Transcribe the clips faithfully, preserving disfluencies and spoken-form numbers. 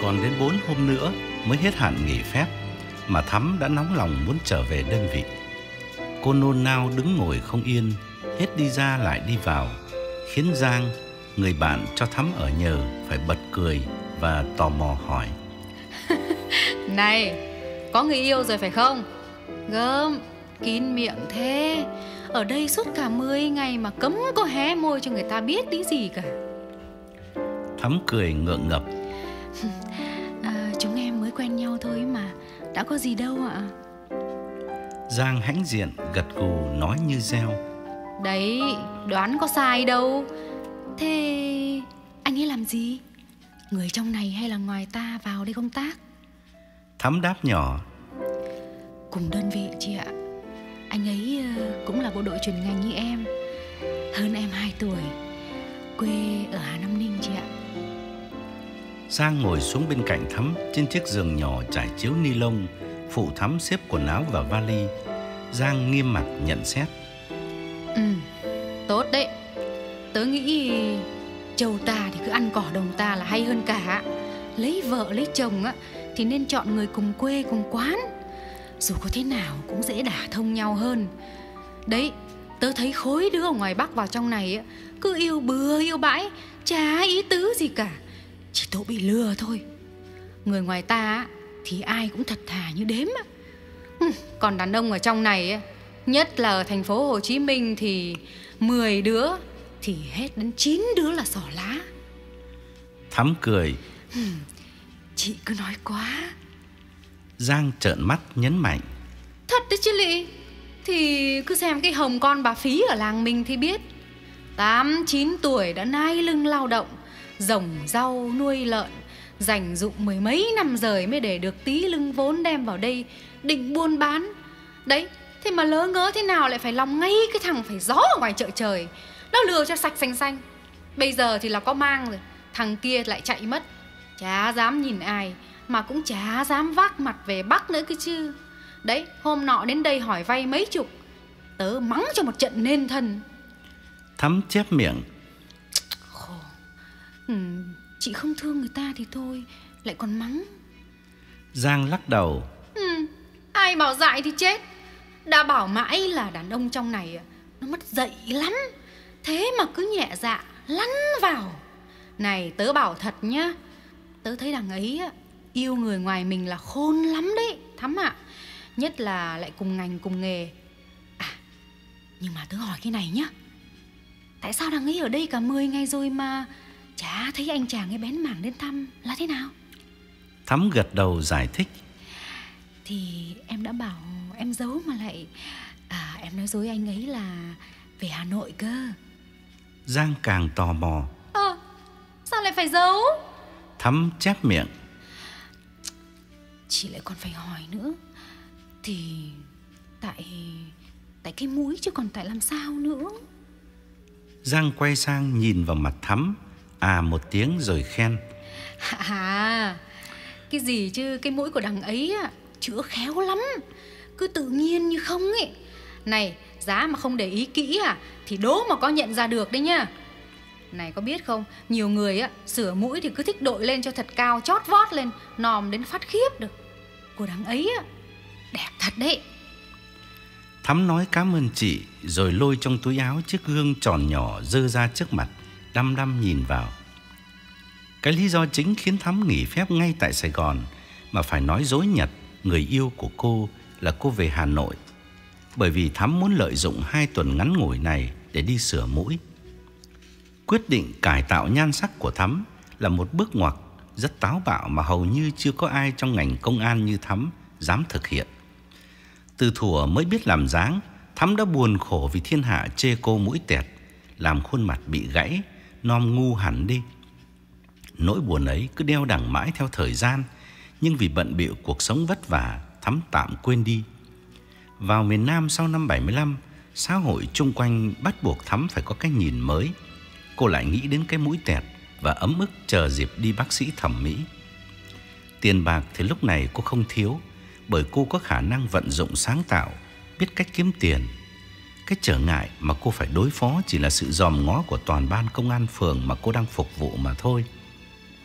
Còn đến bốn hôm nữa mới hết hạn nghỉ phép mà Thắm đã nóng lòng muốn trở về đơn vị. Cô nôn nao đứng ngồi không yên, hết đi ra lại đi vào, khiến Giang, người bạn cho Thắm ở nhờ, phải bật cười và tò mò hỏi: Này, có người yêu rồi phải không? Gớm, kín miệng thế. Ở đây suốt cả mười ngày mà cấm có hé môi cho người ta biết tí gì cả. Thắm cười ngượng ngập: à, Chúng em mới quen nhau thôi mà, đã có gì đâu ạ. Giang hãnh diện gật gù nói như reo: Đấy, đoán có sai đâu. Thế anh ấy làm gì? Người trong này hay là ngoài ta vào đây công tác? Thắm đáp nhỏ: Cùng đơn vị chị ạ. Anh ấy cũng là bộ đội chuyên ngành như em, hơn em hai tuổi, quê ở Hà Nam Ninh chị ạ. Giang ngồi xuống bên cạnh Thắm trên chiếc giường nhỏ trải chiếu ni lông, phụ Thắm xếp quần áo và vali. Giang nghiêm mặt nhận xét: Ừ, tốt đấy. Tớ nghĩ châu ta thì cứ ăn cỏ đồng ta là hay hơn cả. Lấy vợ lấy chồng á thì nên chọn người cùng quê cùng quán, dù có thế nào cũng dễ đả thông nhau hơn. Đấy, tớ thấy khối đứa ở ngoài Bắc vào trong này á, cứ yêu bừa yêu bãi, chả ý tứ gì cả, chỉ tội bị lừa thôi. Người ngoài ta á, thì ai cũng thật thà như đếm á. Ừ, còn đàn ông ở trong này á, nhất là ở thành phố Hồ Chí Minh thì mười đứa thì hết đến chín đứa là xỏ lá. Thắm cười: ừ, Chị cứ nói quá. Giang trợn mắt nhấn mạnh: Thật đấy chứ lị. Thì cứ xem cái hồng con bà Phí ở làng mình thì biết. Tám chín tuổi đã nai lưng lao động, rồng rau nuôi lợn, dành dụm mười mấy năm rời mới để được tí lưng vốn đem vào đây định buôn bán. Đấy, thế mà lỡ ngớ thế nào lại phải lòng ngay cái thằng phải gió ở ngoài chợ trời. Nó lừa cho sạch xanh xanh. Bây giờ thì là có mang rồi, thằng kia lại chạy mất. Chả dám nhìn ai, mà cũng chả dám vác mặt về Bắc nữa cơ chứ. Đấy, hôm nọ đến đây hỏi vay mấy chục, tớ mắng cho một trận nên thân. Thắm chép miệng: Khổ. ừ, Chị không thương người ta thì thôi, lại còn mắng. Giang lắc đầu: ừ, Ai bảo dại thì chết. Đã bảo mãi là đàn ông trong này nó mất dạy lắm, thế mà cứ nhẹ dạ lăn vào. Này, tớ bảo thật nhá, tớ thấy đằng ấy yêu người ngoài mình là khôn lắm đấy Thắm ạ. Nhất là lại cùng ngành cùng nghề. À, nhưng mà tớ hỏi cái này nhá, tại sao đằng ấy ở đây cả mười ngày rồi mà chả thấy anh chàng ấy bén mảng đến thăm là thế nào? Thắm gật đầu giải thích: Thì em đã bảo em giấu mà lại À, em nói dối anh ấy là về Hà Nội cơ. Giang càng tò mò: Ờ, sao lại phải giấu? Thắm chép miệng: Chị lại còn phải hỏi nữa. Thì tại Tại cái mũi chứ còn tại làm sao nữa. Giang quay sang nhìn vào mặt Thắm, à một tiếng rồi khen: À, cái gì chứ cái mũi của đằng ấy á, chữa khéo lắm, cứ tự nhiên như không ấy. Này, giá mà không để ý kỹ à thì đố mà có nhận ra được đấy nhá. Này, có biết không, nhiều người á sửa mũi thì cứ thích đội lên cho thật cao, chót vót lên, nòm đến phát khiếp được. Của đằng ấy á, đẹp thật đấy. Thắm nói cảm ơn chị, rồi lôi trong túi áo chiếc gương tròn nhỏ dơ ra trước mặt, đăm đăm nhìn vào. Cái lý do chính khiến Thắm nghỉ phép ngay tại Sài Gòn mà phải nói dối Nhật, người yêu của cô, là cô về Hà Nội, bởi vì Thắm muốn lợi dụng hai tuần ngắn ngủi này để đi sửa mũi. Quyết định cải tạo nhan sắc của Thắm là một bước ngoặt rất táo bạo mà hầu như chưa có ai trong ngành công an như Thắm dám thực hiện. Từ thuở mới biết làm dáng, Thắm đã buồn khổ vì thiên hạ chê cô mũi tẹt, làm khuôn mặt bị gãy, nom ngu hẳn đi. Nỗi buồn ấy cứ đeo đẳng mãi theo thời gian, nhưng vì bận bịu cuộc sống vất vả, Thắm tạm quên đi. Vào miền Nam sau năm bảy mươi lăm, xã hội chung quanh bắt buộc Thắm phải có cái nhìn mới. Cô lại nghĩ đến cái mũi tẹt và ấm ức chờ dịp đi bác sĩ thẩm mỹ. Tiền bạc thì lúc này cô không thiếu, bởi cô có khả năng vận dụng sáng tạo, biết cách kiếm tiền. Cái trở ngại mà cô phải đối phó chỉ là sự dòm ngó của toàn ban công an phường mà cô đang phục vụ mà thôi.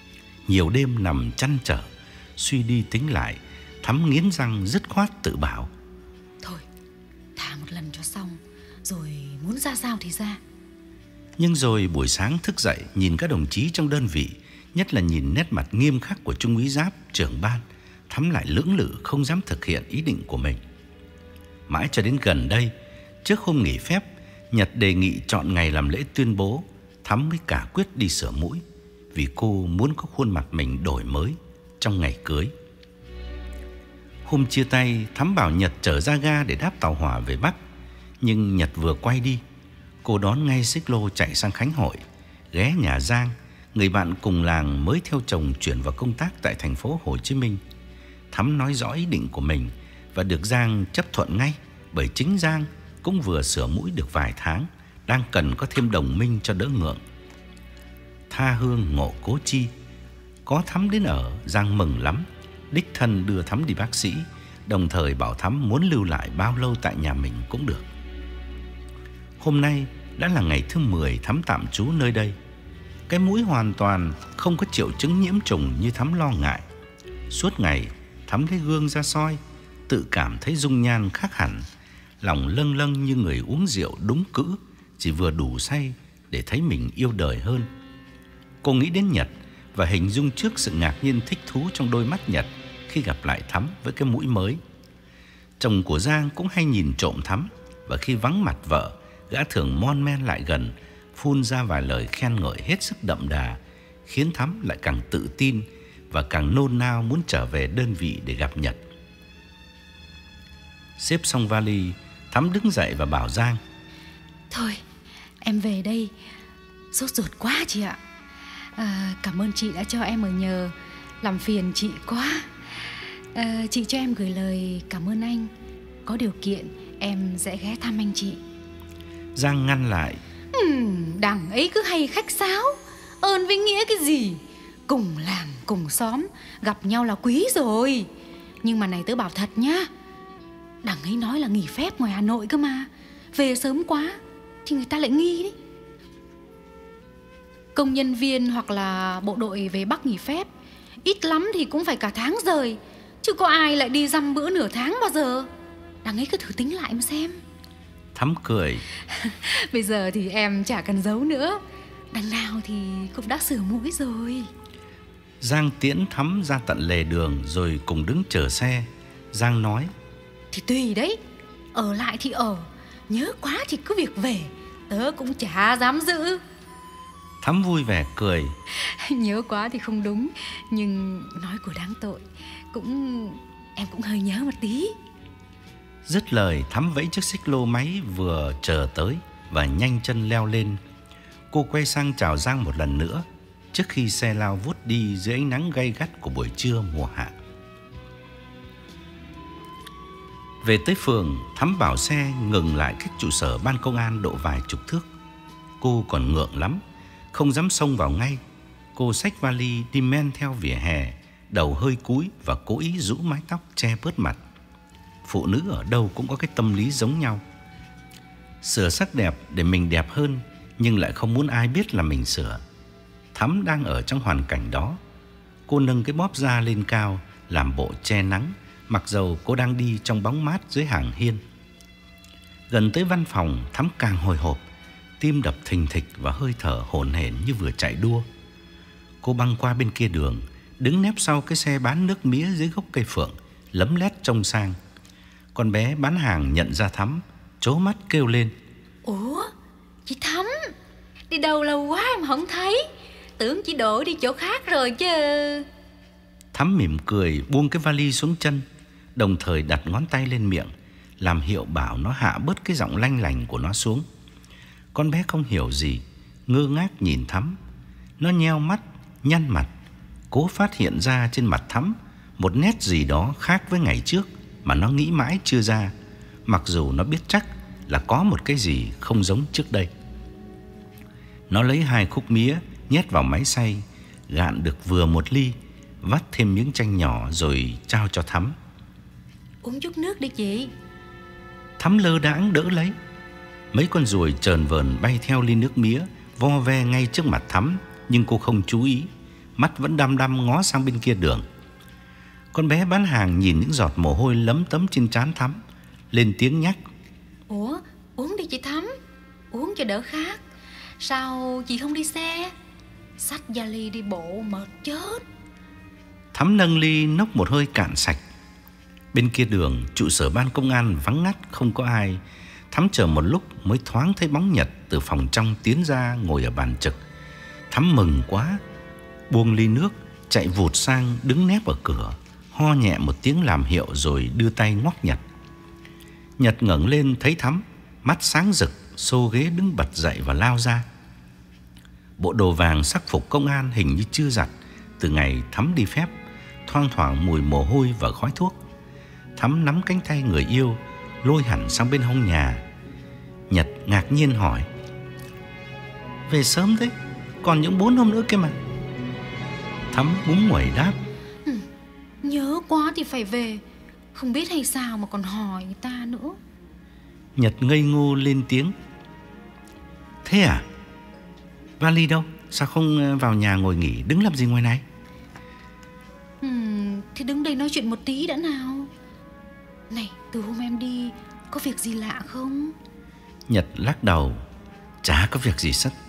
Nhiều đêm nằm trăn trở, suy đi tính lại, Thắm nghiến răng dứt khoát tự bảo: thôi, thả một lần cho xong, rồi muốn ra sao thì ra. Nhưng rồi buổi sáng thức dậy, nhìn các đồng chí trong đơn vị, nhất là nhìn nét mặt nghiêm khắc của Trung úy Giáp, trưởng ban, Thắm lại lưỡng lự không dám thực hiện ý định của mình. Mãi cho đến gần đây, trước hôm nghỉ phép, Nhật đề nghị chọn ngày làm lễ tuyên bố, Thắm mới cả quyết đi sửa mũi, vì cô muốn có khuôn mặt mình đổi mới trong ngày cưới. Hôm chia tay, Thắm bảo Nhật chở ra ga để đáp tàu hỏa về Bắc. Nhưng Nhật vừa quay đi, cô đón ngay xích lô chạy sang Khánh Hội, ghé nhà Giang, người bạn cùng làng mới theo chồng chuyển vào công tác tại thành phố Hồ Chí Minh. Thắm nói rõ ý định của mình và được Giang chấp thuận ngay, bởi chính Giang cũng vừa sửa mũi được vài tháng, đang cần có thêm đồng minh cho đỡ ngượng. Tha hương ngộ cố chi, có Thắm đến ở, Giang mừng lắm, đích thân đưa Thắm đi bác sĩ, đồng thời bảo Thắm muốn lưu lại bao lâu tại nhà mình cũng được. Hôm nay đã là ngày thứ mười Thắm tạm trú nơi đây. Cái mũi hoàn toàn không có triệu chứng nhiễm trùng như Thắm lo ngại. Suốt ngày Thắm lấy gương ra soi, tự cảm thấy dung nhan khác hẳn, lòng lâng lâng như người uống rượu đúng cữ, chỉ vừa đủ say để thấy mình yêu đời hơn. Cô nghĩ đến Nhật và hình dung trước sự ngạc nhiên thích thú trong đôi mắt Nhật khi gặp lại Thắm với cái mũi mới. Chồng của Giang cũng hay nhìn trộm Thắm, và khi vắng mặt vợ, gã thường mon men lại gần, phun ra vài lời khen ngợi hết sức đậm đà, khiến Thắm lại càng tự tin và càng nôn nao muốn trở về đơn vị để gặp Nhật. Xếp xong vali, Thắm đứng dậy và bảo Giang: thôi, em về đây, sốt ruột quá chị ạ. à, Cảm ơn chị đã cho em ở nhờ, làm phiền chị quá. à, Chị cho em gửi lời cảm ơn anh, có điều kiện em sẽ ghé thăm anh chị. Giang ngăn lại: uhm, Đằng ấy cứ hay khách sáo, ơn với nghĩa cái gì? Cùng làng cùng xóm, gặp nhau là quý rồi. Nhưng mà này tớ bảo thật nhá, đằng ấy nói là nghỉ phép ngoài Hà Nội cơ mà, về sớm quá thì người ta lại nghi đấy. Công nhân viên hoặc là bộ đội về Bắc nghỉ phép, ít lắm thì cũng phải cả tháng rời, chứ có ai lại đi dăm bữa nửa tháng bao giờ. Đằng ấy cứ thử tính lại mà xem. Thắm cười: bây giờ thì em chả cần giấu nữa, đằng nào thì cũng đã sửa mũi rồi. Giang tiễn Thắm ra tận lề đường rồi cùng đứng chờ xe. Giang nói: thì tùy đấy, ở lại thì ở, nhớ quá thì cứ việc về, tớ cũng chả dám giữ. Thắm vui vẻ cười: nhớ quá thì không đúng, nhưng nói của đáng tội, cũng em cũng hơi nhớ một tí. Dứt lời, Thắm vẫy chiếc xích lô máy vừa chờ tới và nhanh chân leo lên. Cô quay sang chào Giang một lần nữa trước khi xe lao vút đi dưới ánh nắng gay gắt của buổi trưa mùa hạ. Về tới phường, Thắm bảo xe ngừng lại cách trụ sở ban công an độ vài chục thước. Cô còn ngượng lắm, không dám xông vào ngay. Cô xách vali đi men theo vỉa hè, đầu hơi cúi và cố ý rũ mái tóc che bớt mặt. Phụ nữ ở đâu cũng có cái tâm lý giống nhau, sửa sắc đẹp để mình đẹp hơn, nhưng lại không muốn ai biết là mình sửa. Thắm đang ở trong hoàn cảnh đó. Cô nâng cái bóp da lên cao, làm bộ che nắng, mặc dầu cô đang đi trong bóng mát dưới hàng hiên. Gần tới văn phòng, Thắm càng hồi hộp, tim đập thình thịch và hơi thở hổn hển như vừa chạy đua. Cô băng qua bên kia đường, đứng nép sau cái xe bán nước mía dưới gốc cây phượng, lấm lét trông sang. Con bé bán hàng nhận ra Thắm, trố mắt kêu lên: ủa, chị Thắm, đi đâu lâu quá mà không thấy, tưởng chị đổ đi chỗ khác rồi chứ. Thắm mỉm cười buông cái vali xuống chân, đồng thời đặt ngón tay lên miệng, làm hiệu bảo nó hạ bớt cái giọng lanh lành của nó xuống. Con bé không hiểu gì, ngơ ngác nhìn Thắm. Nó nheo mắt, nhăn mặt, cố phát hiện ra trên mặt Thắm một nét gì đó khác với ngày trước mà nó nghĩ mãi chưa ra, mặc dù nó biết chắc là có một cái gì không giống trước đây. Nó lấy hai khúc mía nhét vào máy xay, gạn được vừa một ly, vắt thêm miếng chanh nhỏ rồi trao cho Thắm. Uống chút nước đi chị. Thắm lơ đãng đỡ lấy. Mấy con ruồi trờn vờn bay theo ly nước mía, vo ve ngay trước mặt Thắm, nhưng cô không chú ý, mắt vẫn đăm đăm ngó sang bên kia đường. Con bé bán hàng nhìn những giọt mồ hôi lấm tấm trên trán Thắm, lên tiếng nhắc: Ủa, uống đi chị Thắm, uống cho đỡ khát. Sao chị không đi xe? Xách vali đi bộ mệt chết. Thắm nâng ly nốc một hơi cạn sạch. Bên kia đường, trụ sở ban công an vắng ngắt, không có ai. Thắm chờ một lúc mới thoáng thấy bóng Nhật từ phòng trong tiến ra, ngồi ở bàn trực. Thắm mừng quá, buông ly nước, chạy vụt sang đứng nép ở cửa, ho nhẹ một tiếng làm hiệu rồi đưa tay ngoắc Nhật. Nhật ngẩng lên thấy Thắm, mắt sáng rực, xô ghế đứng bật dậy và lao ra. Bộ đồ vàng sắc phục công an hình như chưa giặt từ ngày Thắm đi phép, thoang thoảng mùi mồ hôi và khói thuốc. Thắm nắm cánh tay người yêu, lôi hẳn sang bên hông nhà. Nhật ngạc nhiên hỏi: Về sớm thế, còn những bốn hôm nữa kia mà. Thắm búng nguẩy đáp: ừ, Nhớ quá thì phải về, không biết hay sao mà còn hỏi người ta nữa. Nhật ngây ngô lên tiếng: Thế à? Vali đâu? Sao không vào nhà ngồi nghỉ, đứng làm gì ngoài này? ừ, Thì đứng đây nói chuyện một tí đã nào. Này, từ hôm em đi có việc gì lạ không? Nhật lắc đầu: Chả có việc gì sất.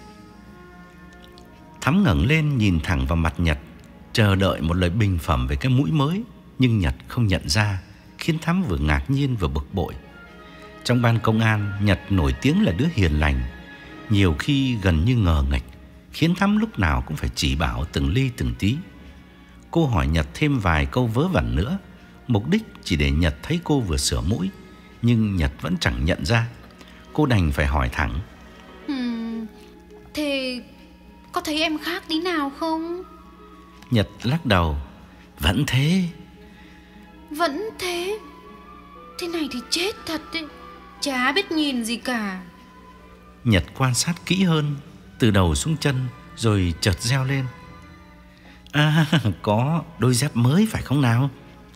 Thắm ngẩng lên nhìn thẳng vào mặt Nhật, chờ đợi một lời bình phẩm về cái mũi mới. Nhưng Nhật không nhận ra, khiến Thắm vừa ngạc nhiên vừa bực bội. Trong ban công an, Nhật nổi tiếng là đứa hiền lành, nhiều khi gần như ngờ nghệch, khiến Thắm lúc nào cũng phải chỉ bảo từng ly từng tí. Cô hỏi Nhật thêm vài câu vớ vẩn nữa, mục đích chỉ để Nhật thấy cô vừa sửa mũi. Nhưng Nhật vẫn chẳng nhận ra. Cô đành phải hỏi thẳng: uhm, Thế có thấy em khác tí nào không? Nhật lắc đầu: Vẫn thế. Vẫn thế? Thế này thì chết thật đấy, chả biết nhìn gì cả. Nhật quan sát kỹ hơn, từ đầu xuống chân, rồi chợt reo lên: À, có đôi dép mới phải không nào?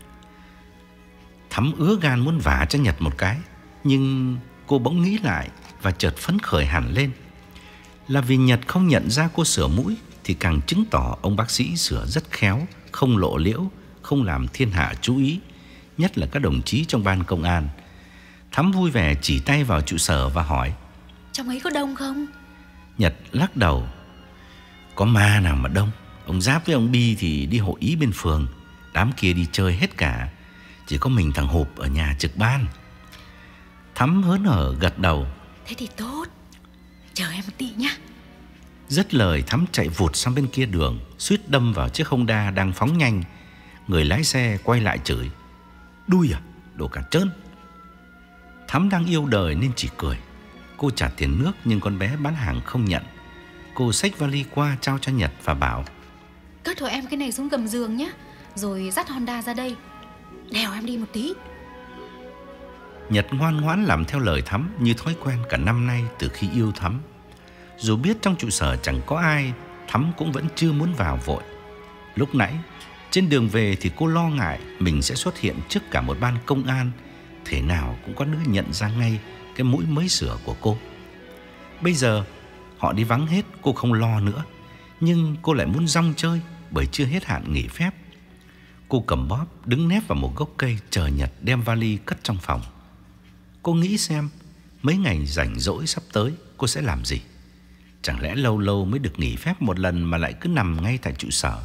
Thắm ứa gan muốn vả cho Nhật một cái, nhưng cô bỗng nghĩ lại và chợt phấn khởi hẳn lên. Là vì Nhật không nhận ra cô sửa mũi thì càng chứng tỏ ông bác sĩ sửa rất khéo, không lộ liễu, không làm thiên hạ chú ý, nhất là các đồng chí trong ban công an. Thắm vui vẻ chỉ tay vào trụ sở và hỏi: Trong ấy có đông không? Nhật lắc đầu: Có ma nào mà đông. Ông Giáp với ông Bi thì đi hội ý bên phường, đám kia đi chơi hết cả, chỉ có mình thằng Hộp ở nhà trực ban. Thắm hớn hở gật đầu: Thế thì tốt, chờ em một tí nhá. Dứt lời, Thắm chạy vụt sang bên kia đường, suýt đâm vào chiếc Honda đang phóng nhanh. Người lái xe quay lại chửi: Đui à, đồ cả trơn. Thắm đang yêu đời nên chỉ cười. Cô trả tiền nước nhưng con bé bán hàng không nhận. Cô xách vali qua trao cho Nhật và bảo: Cất hộ em cái này xuống gầm giường nhá, rồi dắt Honda ra đây, đèo em đi một tí. Nhật ngoan ngoãn làm theo lời Thắm như thói quen cả năm nay từ khi yêu Thắm. Dù biết trong trụ sở chẳng có ai, Thắm cũng vẫn chưa muốn vào vội. Lúc nãy trên đường về thì cô lo ngại mình sẽ xuất hiện trước cả một ban công an, thế nào cũng có đứa nhận ra ngay cái mũi mới sửa của cô. Bây giờ họ đi vắng hết, cô không lo nữa. Nhưng cô lại muốn rong chơi bởi chưa hết hạn nghỉ phép. Cô cầm bóp đứng nép vào một gốc cây chờ Nhật đem vali cất trong phòng. Cô nghĩ xem mấy ngày rảnh rỗi sắp tới cô sẽ làm gì. Chẳng lẽ lâu lâu mới được nghỉ phép một lần mà lại cứ nằm ngay tại trụ sở.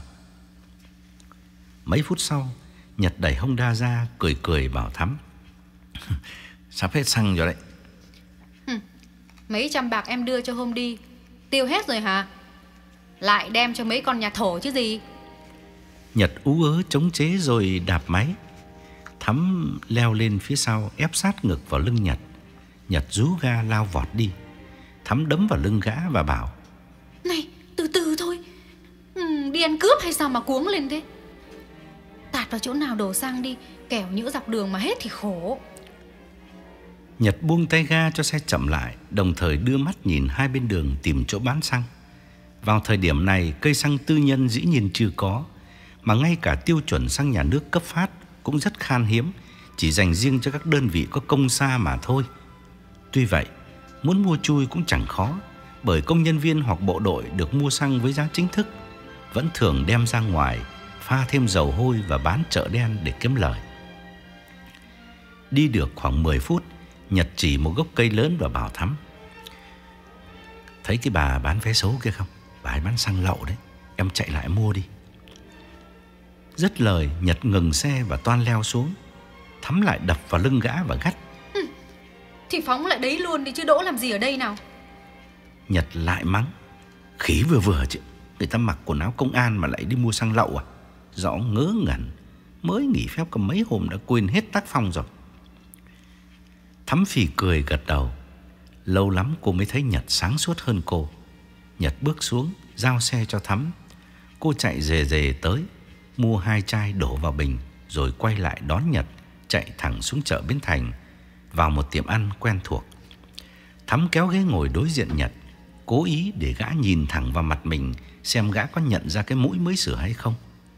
Mấy phút sau, Nhật đẩy Honda ra, cười cười bảo Thắm: Sắp hết xăng rồi đấy. Mấy trăm bạc em đưa cho hôm đi tiêu hết rồi hả? Lại đem cho mấy con nhà thổ chứ gì. Nhật ú ớ chống chế rồi đạp máy. Thắm leo lên phía sau, ép sát ngực vào lưng Nhật. Nhật rú ga lao vọt đi. Thắm đấm vào lưng gã và bảo: Này, từ từ thôi, ừ, đi ăn cướp hay sao mà cuống lên thế? Tạt vào chỗ nào đổ xăng đi, kẻo nhỡ dọc đường mà hết thì khổ. Nhật buông tay ga cho xe chậm lại, đồng thời đưa mắt nhìn hai bên đường tìm chỗ bán xăng. Vào thời điểm này, cây xăng tư nhân dĩ nhiên chưa có, mà ngay cả tiêu chuẩn xăng nhà nước cấp phát cũng rất khan hiếm, chỉ dành riêng cho các đơn vị có công xa mà thôi. Tuy vậy, muốn mua chui cũng chẳng khó, bởi công nhân viên hoặc bộ đội được mua xăng với giá chính thức. vẫn thường đem ra ngoài pha thêm dầu hôi và bán chợ đen để kiếm lời. Đi được khoảng mười phút, Nhật chỉ một gốc cây lớn và bảo Thắm: thấy cái bà bán vé số kia không? Bà ấy bán xăng lậu đấy, em chạy lại mua đi. Dứt lời, Nhật ngừng xe và toan leo xuống. Thắm lại đập vào lưng gã và gắt: ừ, thì phóng lại đấy luôn đi chứ đỗ làm gì ở đây nào. Nhật lại mắng: khí vừa vừa chứ, người ta mặc quần áo công an mà lại đi mua xăng lậu à? Rõ ngớ ngẩn, mới nghỉ phép có mấy hôm đã quên hết tác phong rồi. Thắm phì cười gật đầu. Lâu lắm cô mới thấy Nhật sáng suốt hơn cô. Nhật bước xuống, giao xe cho Thắm. Cô chạy rề rề tới, mua hai chai đổ vào bình, rồi quay lại đón Nhật, chạy thẳng xuống chợ Bến Thành, vào một tiệm ăn quen thuộc. Thắm kéo ghế ngồi đối diện Nhật, cố ý để gã nhìn thẳng vào mặt mình, xem gã có nhận ra cái mũi mới sửa hay không.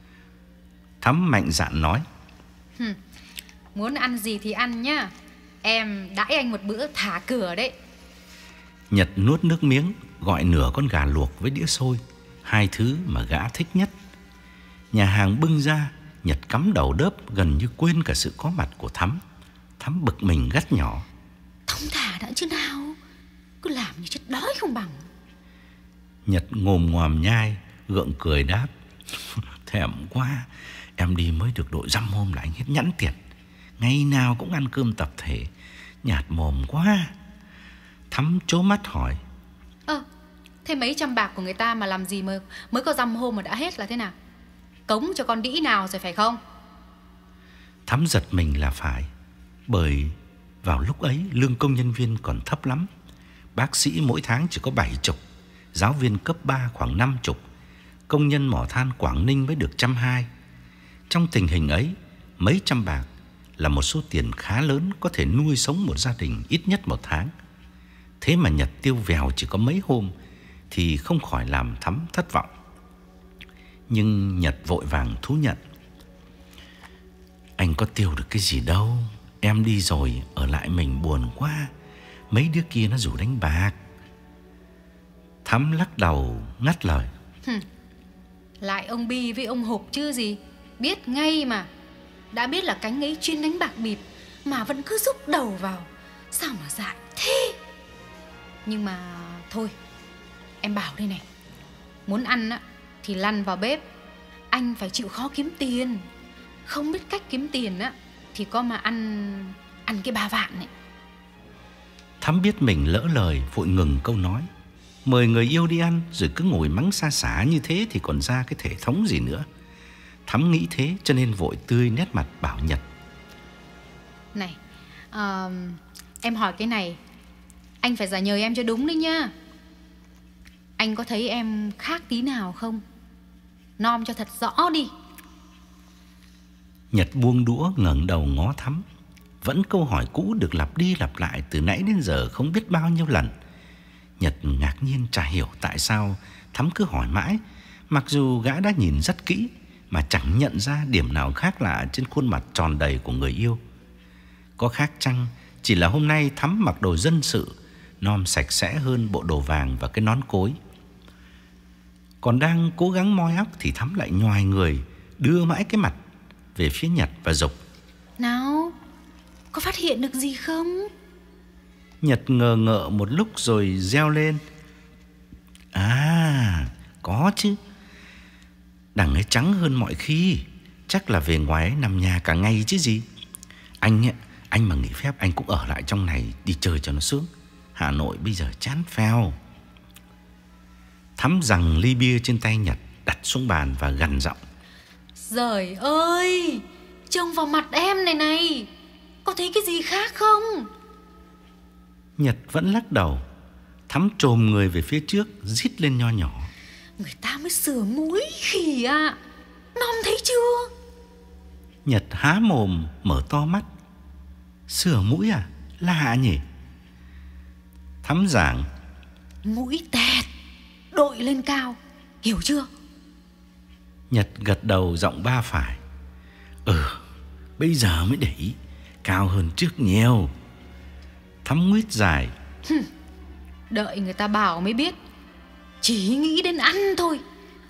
Thắm mạnh dạn nói: Hừm, muốn ăn gì thì ăn nhá, em đãi anh một bữa thả cửa đấy. Nhật nuốt nước miếng, gọi nửa con gà luộc với đĩa xôi, hai thứ mà gã thích nhất. Nhà hàng bưng ra, Nhật cắm đầu đớp, gần như quên cả sự có mặt của Thắm. Thắm bực mình gắt nhỏ: thông thả đã chứ nào, cứ làm như chết đói không bằng. Nhật ngồm ngoàm nhai, gượng cười đáp: thèm quá, em đi mới được độ dăm hôm là anh hết nhẵn tiền. Ngày nào cũng ăn cơm tập thể, nhạt mồm quá. Thắm trố mắt hỏi: Ơ, thế mấy trăm bạc của người ta mà làm gì mà mới có dăm hôm mà đã hết là thế nào? Cống cho con đĩ nào rồi phải không? Thắm giật mình là phải, bởi vào lúc ấy lương công nhân viên còn thấp lắm. Bác sĩ mỗi tháng chỉ có bảy chục, giáo viên cấp ba khoảng năm chục, công nhân mỏ than Quảng Ninh mới được trăm hai. Trong tình hình ấy, mấy trăm bạc là một số tiền khá lớn, có thể nuôi sống một gia đình ít nhất một tháng. Thế mà Nhật tiêu vèo chỉ có mấy hôm thì không khỏi làm Thắm thất vọng. Nhưng Nhật vội vàng thú nhận: anh có tiêu được cái gì đâu, em đi rồi ở lại mình buồn quá, mấy đứa kia nó rủ đánh bạc. Thắm lắc đầu ngắt lời: Hừm, lại ông Bi với ông Hục chứ gì, biết ngay mà. Đã biết là cánh ấy chuyên đánh bạc bịp mà vẫn cứ rúc đầu vào, sao mà dại thế. Nhưng mà thôi, em bảo đây này, muốn ăn á thì lăn vào bếp. Anh phải chịu khó kiếm tiền. Không biết cách kiếm tiền á thì có mà ăn ăn cái ba vạn này. Thắm biết mình lỡ lời, vội ngừng câu nói. Mời người yêu đi ăn rồi cứ ngồi mắng xa xả như thế thì còn ra cái thể thống gì nữa. Thắm nghĩ thế cho nên vội tươi nét mặt bảo Nhật: Này, uh, em hỏi cái này, anh phải giả nhờ em cho đúng đấy nhá. Anh có thấy em khác tí nào không? Nom cho thật rõ đi. Nhật buông đũa ngẩng đầu ngó Thắm. Vẫn câu hỏi cũ được lặp đi lặp lại từ nãy đến giờ không biết bao nhiêu lần. Nhật ngạc nhiên chả hiểu tại sao Thắm cứ hỏi mãi, mặc dù gã đã nhìn rất kỹ mà chẳng nhận ra điểm nào khác lạ trên khuôn mặt tròn đầy của người yêu. Có khác chăng chỉ là hôm nay Thắm mặc đồ dân sự, nom sạch sẽ hơn bộ đồ vàng và cái nón cối. Còn đang cố gắng moi óc thì Thắm lại nhoài người, đưa mãi cái mặt về phía Nhật và giục: nào, có phát hiện được gì không? Nhật ngờ ngợ một lúc rồi reo lên: à, có chứ. Đằng ấy trắng hơn mọi khi, chắc là về ngoài ấy nằm nhà cả ngày chứ gì. Anh ấy, anh mà nghỉ phép anh cũng ở lại trong này đi chơi cho nó sướng. Hà Nội bây giờ chán phèo. Thắm giằng ly bia trên tay Nhật, đặt xuống bàn và gằn giọng: Giời ơi, trông vào mặt em này này, có thấy cái gì khác không? Nhật vẫn lắc đầu. Thắm trồm người về phía trước, rít lên nho nhỏ: Người ta mới sửa mũi khỉ à, nom thấy chưa? Nhật há mồm mở to mắt: sửa mũi à? Lạ nhỉ? Thắm giảng: mũi tẹt, đội lên cao, hiểu chưa? Nhật gật đầu giọng ba phải: Ừ, bây giờ mới để ý, cao hơn trước nhiều. Thắm nguyết dài: Đợi người ta bảo mới biết, chỉ nghĩ đến ăn thôi,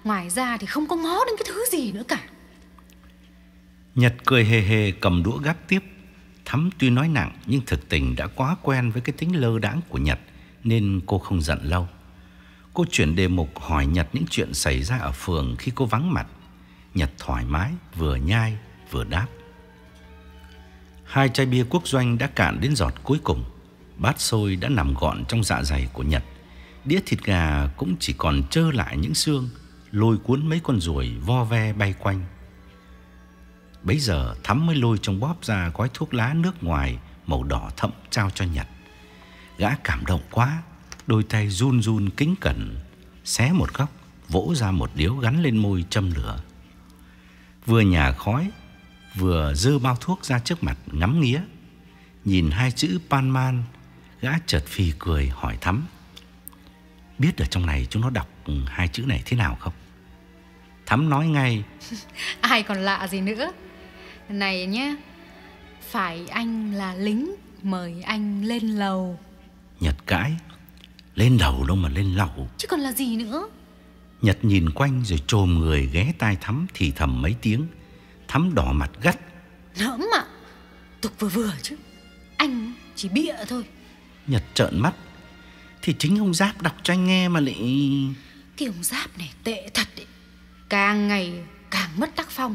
Ngoài ra thì không có ngó đến cái thứ gì nữa cả. Nhật cười hề hề cầm đũa gắp tiếp. Thắm tuy nói nặng nhưng thực tình đã quá quen với cái tính lơ đãng của Nhật nên cô không giận lâu. Cô chuyển đề mục hỏi Nhật những chuyện xảy ra ở phường khi cô vắng mặt. Nhật thoải mái, vừa nhai vừa đáp. Hai chai bia quốc doanh đã cạn đến giọt cuối cùng. Bát xôi đã nằm gọn trong dạ dày của Nhật. Đĩa thịt gà cũng chỉ còn trơ lại những xương, lôi cuốn mấy con ruồi vo ve bay quanh. Bấy giờ Thắm mới lôi trong bóp ra gói thuốc lá nước ngoài màu đỏ thẫm trao cho Nhật. Gã cảm động quá, đôi tay run run kính cẩn, xé một góc, vỗ ra một điếu gắn lên môi châm lửa. Vừa nhả khói, vừa giơ bao thuốc ra trước mặt ngắm nghía. Nhìn hai chữ Panman, gã chợt phì cười hỏi Thắm: biết ở trong này chúng nó đọc hai chữ này thế nào không? Thắm nói ngay: ai còn lạ gì nữa. Này nhé, phải anh là lính, mời anh lên lầu. Nhật cãi: lên lầu đâu mà lên lầu, chứ còn là gì nữa. Nhật nhìn quanh rồi chồm người ghé tai Thắm thì thầm mấy tiếng. Thắm đỏ mặt gắt: Nỡm ạ, tục vừa vừa chứ, anh chỉ bịa thôi. Nhật trợn mắt: thì chính ông Giáp đọc cho anh nghe mà lại... Cái ông Giáp này tệ thật đấy, càng ngày càng mất tác phong.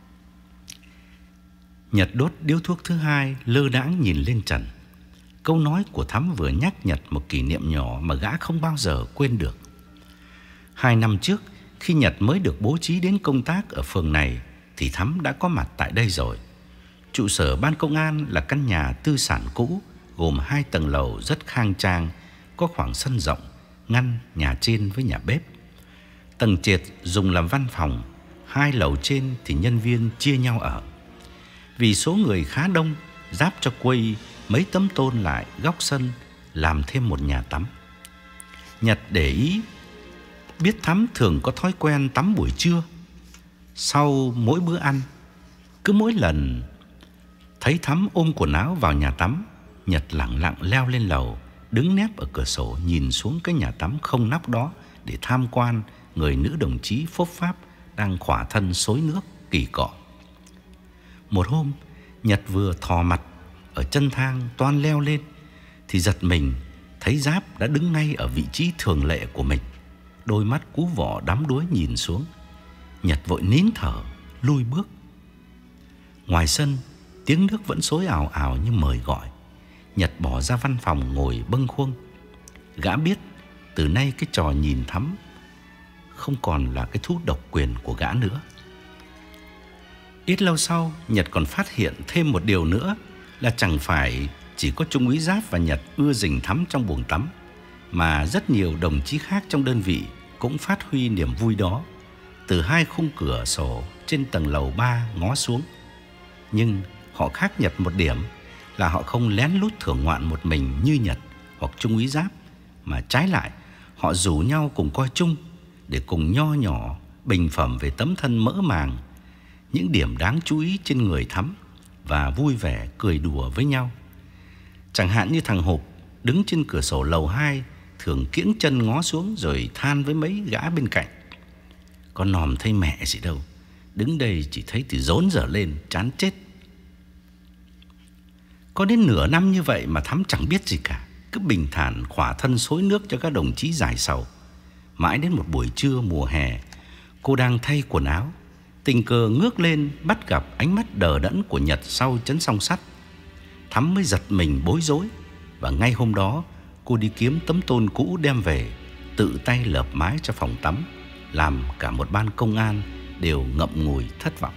Nhật đốt điếu thuốc thứ hai, lơ đãng nhìn lên trần. Câu nói của Thắm vừa nhắc Nhật một kỷ niệm nhỏ mà gã không bao giờ quên được. Hai năm trước, khi Nhật mới được bố trí đến công tác ở phường này, thì Thắm đã có mặt tại đây rồi. Trụ sở ban công an là căn nhà tư sản cũ, gồm hai tầng lầu rất khang trang, có khoảng sân rộng, ngăn nhà trên với nhà bếp. Tầng trệt dùng làm văn phòng, hai lầu trên thì nhân viên chia nhau ở. Vì số người khá đông, Giáp cho quây mấy tấm tôn lại góc sân, làm thêm một nhà tắm. Nhật để ý, biết Thắm thường có thói quen tắm buổi trưa, sau mỗi bữa ăn. Cứ mỗi lần thấy Thắm ôm quần áo vào nhà tắm, Nhật lẳng lặng leo lên lầu, đứng nép ở cửa sổ nhìn xuống cái nhà tắm không nắp đó để tham quan người nữ đồng chí phốp pháp đang khỏa thân xối nước kỳ cọ. Một hôm, Nhật vừa thò mặt ở chân thang toan leo lên thì giật mình thấy Giáp đã đứng ngay ở vị trí thường lệ của mình, đôi mắt cú vỏ đắm đuối nhìn xuống. Nhật vội nín thở lui bước. Ngoài sân, tiếng nước vẫn xối ào ào như mời gọi. Nhật bỏ ra văn phòng ngồi bâng khuâng. Gã biết từ nay cái trò nhìn Thắm không còn là cái thú độc quyền của gã nữa. Ít lâu sau, Nhật còn phát hiện thêm một điều nữa là chẳng phải chỉ có Trung úy Giáp và Nhật ưa rình Thắm trong buồng tắm, mà rất nhiều đồng chí khác trong đơn vị cũng phát huy niềm vui đó từ hai khung cửa sổ trên tầng lầu ba ngó xuống. Nhưng họ khác Nhật một điểm là họ không lén lút thưởng ngoạn một mình như Nhật hoặc Trung úy Giáp, mà trái lại họ rủ nhau cùng coi chung để cùng nho nhỏ bình phẩm về tấm thân mỡ màng, những điểm đáng chú ý trên người Thắm và vui vẻ cười đùa với nhau. Chẳng hạn như thằng Hộp đứng trên cửa sổ lầu hai thường kiễng chân ngó xuống rồi than với mấy gã bên cạnh: con nòm thấy mẹ gì đâu, đứng đây chỉ thấy từ rốn dở lên chán chết. Có đến nửa năm như vậy mà Thắm chẳng biết gì cả, cứ bình thản khỏa thân xối nước cho các đồng chí giải sầu. Mãi đến một buổi trưa mùa hè, cô đang thay quần áo, tình cờ ngước lên bắt gặp ánh mắt đờ đẫn của Nhật sau chấn song sắt. Thắm mới giật mình bối rối, và ngay hôm đó cô đi kiếm tấm tôn cũ đem về, tự tay lợp mái cho phòng tắm, làm cả một ban công an đều ngậm ngùi thất vọng.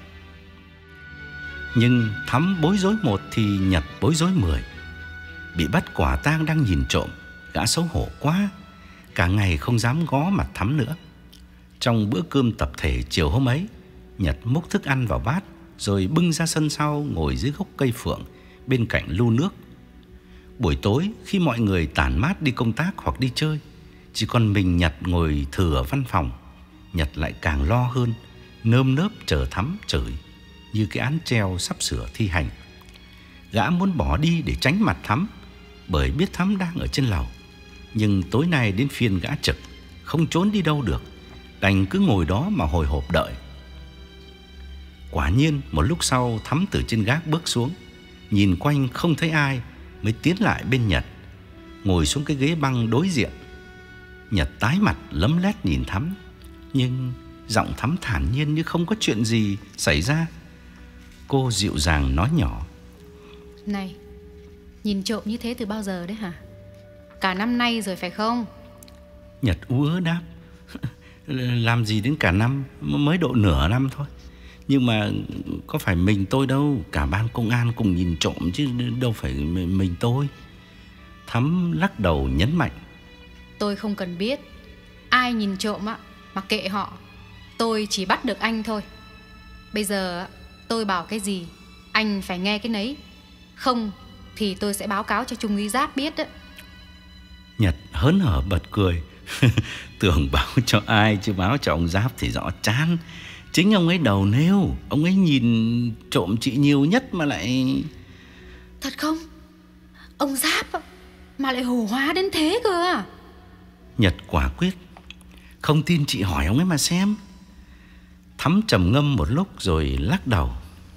Nhưng Thắm bối rối một thì Nhật bối rối mười. Bị bắt quả tang đang nhìn trộm, gã xấu hổ quá, cả ngày không dám ngó mặt Thắm nữa. Trong bữa cơm tập thể chiều hôm ấy, Nhật múc thức ăn vào bát rồi bưng ra sân sau ngồi dưới gốc cây phượng bên cạnh lu nước. Buổi tối khi mọi người tản mát đi công tác hoặc đi chơi, chỉ còn mình Nhật ngồi thừ ở văn phòng, Nhật lại càng lo hơn, nơm nớp chờ Thắm chửi như cái án treo sắp sửa thi hành. Gã muốn bỏ đi để tránh mặt Thắm, bởi biết Thắm đang ở trên lầu. Nhưng tối nay đến phiên gã trực, không trốn đi đâu được, đành cứ ngồi đó mà hồi hộp đợi. Quả nhiên một lúc sau, Thắm từ trên gác bước xuống, nhìn quanh không thấy ai, mới tiến lại bên Nhật, ngồi xuống cái ghế băng đối diện. Nhật tái mặt lấm lét nhìn Thắm, nhưng giọng Thắm thản nhiên như không có chuyện gì xảy ra. Cô dịu dàng nói nhỏ: Này, nhìn trộm như thế từ bao giờ đấy hả? Cả năm nay rồi phải không? Nhật ú ớ đáp: Làm gì đến cả năm, mới độ nửa năm thôi. Nhưng mà có phải mình tôi đâu, cả ban công an cùng nhìn trộm chứ đâu phải mình tôi. Thắm lắc đầu nhấn mạnh: Tôi không cần biết ai nhìn trộm á, mặc kệ họ. Tôi chỉ bắt được anh thôi. Bây giờ tôi bảo cái gì anh phải nghe cái nấy, không thì tôi sẽ báo cáo cho Trung úy Giáp biết đấy. Nhật hớn hở bật cười. Tưởng báo cho ai chứ báo cho ông Giáp thì rõ chán. Chính ông ấy đầu nêu, ông ấy nhìn trộm chị nhiều nhất mà lại... Thật không? Ông Giáp mà lại hổ hóa đến thế cơ à? Nhật quả quyết: Không tin chị hỏi ông ấy mà xem. Thắm trầm ngâm một lúc rồi lắc đầu: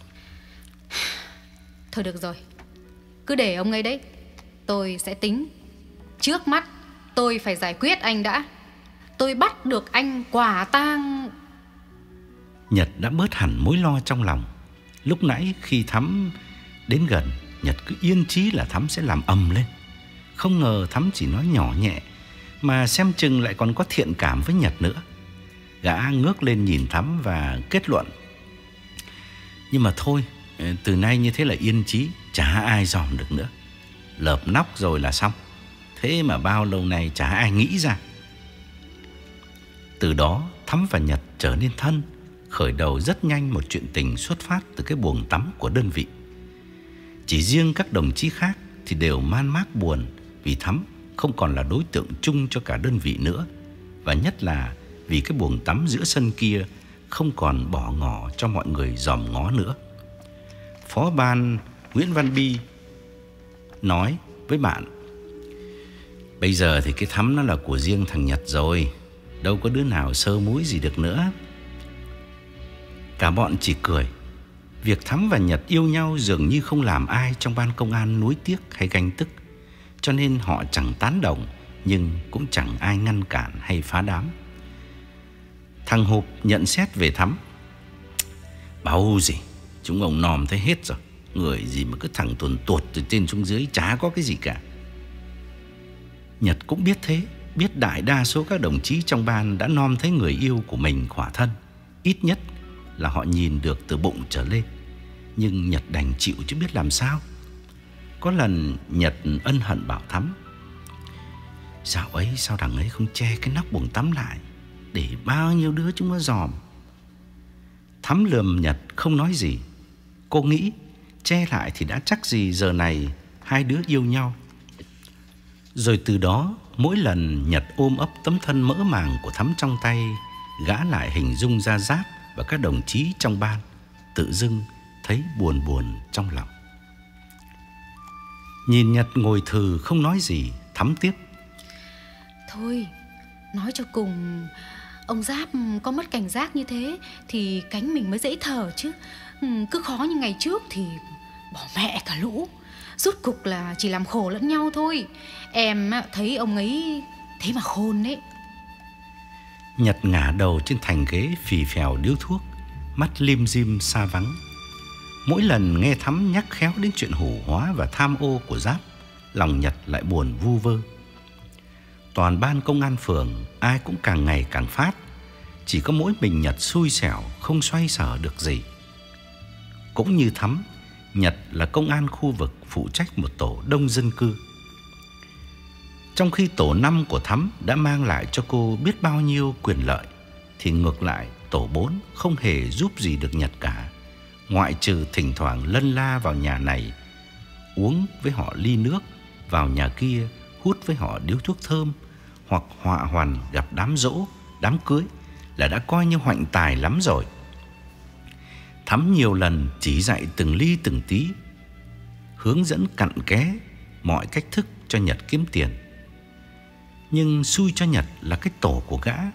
Thôi được rồi, cứ để ông ấy đấy, tôi sẽ tính. Trước mắt tôi phải giải quyết anh đã. Tôi bắt được anh quả tang. Nhật đã bớt hẳn mối lo trong lòng. Lúc nãy khi Thắm đến gần, Nhật cứ yên chí là Thắm sẽ làm ầm lên. Không ngờ Thắm chỉ nói nhỏ nhẹ, mà xem chừng lại còn có thiện cảm với Nhật nữa. Gã ngước lên nhìn Thắm và kết luận: Nhưng mà thôi, từ nay như thế là yên chí, chả ai dòm được nữa. Lợp nóc rồi là xong. Thế mà bao lâu nay chả ai nghĩ ra. Từ đó Thắm và Nhật trở nên thân, khởi đầu rất nhanh một chuyện tình xuất phát từ cái buồng tắm của đơn vị. Chỉ riêng các đồng chí khác thì đều man mác buồn vì Thắm không còn là đối tượng chung cho cả đơn vị nữa, và nhất là vì cái buồng tắm giữa sân kia không còn bỏ ngỏ cho mọi người dòm ngó nữa. Phó ban Nguyễn Văn Bi nói với bạn: Bây giờ thì cái Thắm nó là của riêng thằng Nhật rồi, đâu có đứa nào sơ múi gì được nữa. Cả bọn chỉ cười. Việc Thắm và Nhật yêu nhau dường như không làm ai trong ban công an nuối tiếc hay ganh tức, cho nên họ chẳng tán đồng, nhưng cũng chẳng ai ngăn cản hay phá đám. Thằng Hộp nhận xét về Thắm: Báu gì, chúng ông nòm thấy hết rồi. Người gì mà cứ thẳng tuồn tuột từ trên xuống dưới, chả có cái gì cả. Nhật cũng biết thế, biết đại đa số các đồng chí trong ban đã nom thấy người yêu của mình khỏa thân, ít nhất là họ nhìn được từ bụng trở lên. Nhưng Nhật đành chịu chứ biết làm sao. Có lần Nhật ân hận bảo Thắm: Dạo ấy sao thằng ấy không che cái nắp buồng tắm lại, để bao nhiêu đứa chúng nó dòm. Thắm lườm Nhật không nói gì. Cô nghĩ che lại thì đã chắc gì giờ này hai đứa yêu nhau. Rồi từ đó, mỗi lần Nhật ôm ấp tấm thân mỡ màng của Thắm trong tay, gã lại hình dung ra Giáp và các đồng chí trong ban, tự dưng thấy buồn buồn trong lòng. Nhìn Nhật ngồi thừ không nói gì, Thắm tiếp: Thôi, nói cho cùng, ông Giáp có mất cảnh giác như thế thì cánh mình mới dễ thở chứ. Cứ khó như ngày trước thì bỏ mẹ cả lũ. Rốt cục là chỉ làm khổ lẫn nhau thôi. Em thấy ông ấy thế mà khôn đấy. Nhật ngả đầu trên thành ghế phì phèo điếu thuốc, mắt lim dim xa vắng. Mỗi lần nghe Thắm nhắc khéo đến chuyện hủ hóa và tham ô của Giáp, lòng Nhật lại buồn vu vơ. Toàn ban công an phường ai cũng càng ngày càng phát, chỉ có mỗi mình Nhật xui xẻo không xoay sở được gì. Cũng như Thắm, Nhật là công an khu vực phụ trách một tổ đông dân cư. Trong khi tổ năm của Thắm đã mang lại cho cô biết bao nhiêu quyền lợi, thì ngược lại tổ bốn không hề giúp gì được Nhật cả, ngoại trừ thỉnh thoảng lân la vào nhà này uống với họ ly nước, vào nhà kia hút với họ điếu thuốc thơm, hoặc họa hoàn gặp đám giỗ, đám cưới là đã coi như hoạnh tài lắm rồi. Thắm nhiều lần chỉ dạy từng ly từng tí, hướng dẫn cặn kẽ mọi cách thức cho Nhật kiếm tiền. Nhưng xui cho Nhật là cái tổ của gã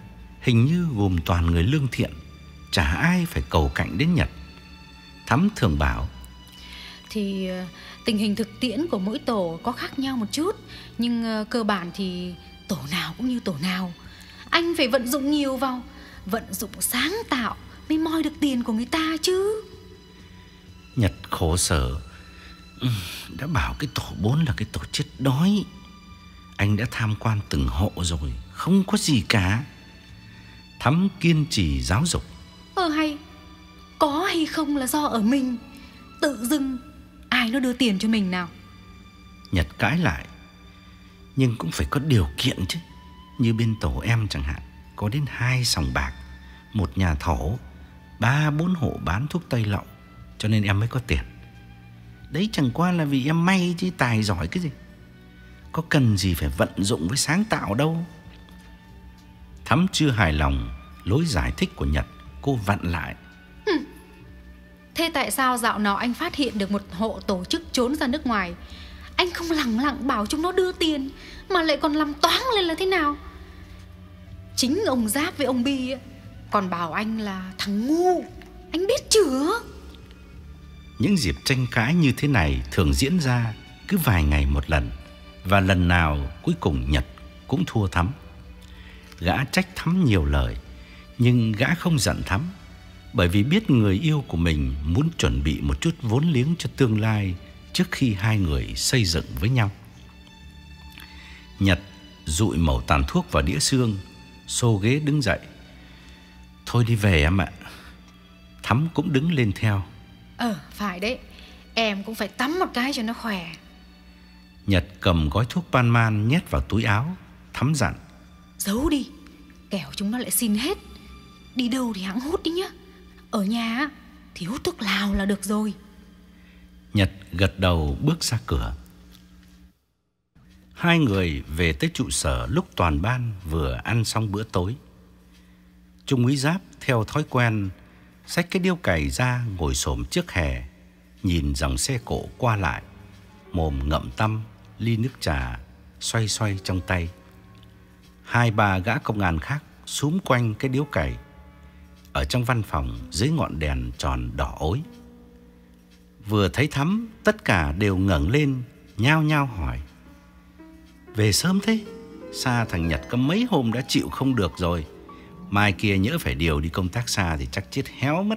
hình như gồm toàn người lương thiện, chả ai phải cầu cạnh đến Nhật. Thắm thường bảo: Thì tình hình thực tiễn của mỗi tổ có khác nhau một chút, nhưng cơ bản thì tổ nào cũng như tổ nào. Anh phải vận dụng nhiều vào, vận dụng sáng tạo mới moi được tiền của người ta chứ. Nhật khổ sở: Đã bảo cái tổ bốn là cái tổ chết đói. Anh đã tham quan từng hộ rồi, không có gì cả. Thắm kiên trì giáo dục: Ờ hay, có hay không là do ở mình. Tự dưng ai nó đưa tiền cho mình nào? Nhật cãi lại: Nhưng cũng phải có điều kiện chứ. Như bên tổ em chẳng hạn, có đến hai sòng bạc, một nhà thổ, ba bốn hộ bán thuốc tây lậu, cho nên em mới có tiền. Đấy chẳng qua là vì em may chứ tài giỏi cái gì. Có cần gì phải vận dụng với sáng tạo đâu. Thắm chưa hài lòng lối giải thích của Nhật, cô vặn lại: Hừm. Thế tại sao dạo nào anh phát hiện được một hộ tổ chức trốn ra nước ngoài, anh không lẳng lặng bảo chúng nó đưa tiền, mà lại còn làm toáng lên là thế nào? Chính ông Giáp với ông Bi còn bảo anh là thằng ngu, anh biết chưa? Những dịp tranh cãi như thế này thường diễn ra cứ vài ngày một lần, và lần nào cuối cùng Nhật cũng thua Thắm. Gã trách Thắm nhiều lời, nhưng gã không giận Thắm, bởi vì biết người yêu của mình muốn chuẩn bị một chút vốn liếng cho tương lai trước khi hai người xây dựng với nhau. Nhật dụi mẩu tàn thuốc vào đĩa xương, xô ghế đứng dậy: Thôi đi về em ạ. Thắm cũng đứng lên theo: Ờ phải đấy, em cũng phải tắm một cái cho nó khỏe. Nhật cầm gói thuốc Pan Man nhét vào túi áo. Thắm dặn: Giấu đi, kẻo chúng nó lại xin hết. Đi đâu thì hẵng hút đi nhá. Ở nhà thì hút thuốc lào là được rồi. Nhật gật đầu bước ra cửa. Hai người về tới trụ sở lúc toàn ban vừa ăn xong bữa tối. Trung úy Giáp theo thói quen xách cái điếu cày ra, ngồi xổm trước hè, nhìn dòng xe cộ qua lại, mồm ngậm tăm ly nước trà xoay xoay trong tay. Hai ba gã công an khác xúm quanh cái điếu cày. Ở trong văn phòng dưới ngọn đèn tròn đỏ ối, vừa thấy Thắm, tất cả đều ngẩng lên nhao nhao hỏi: Về sớm thế? Xa thằng Nhật có mấy hôm đã chịu không được rồi, mai kia nhỡ phải điều đi công tác xa thì chắc chết héo mất.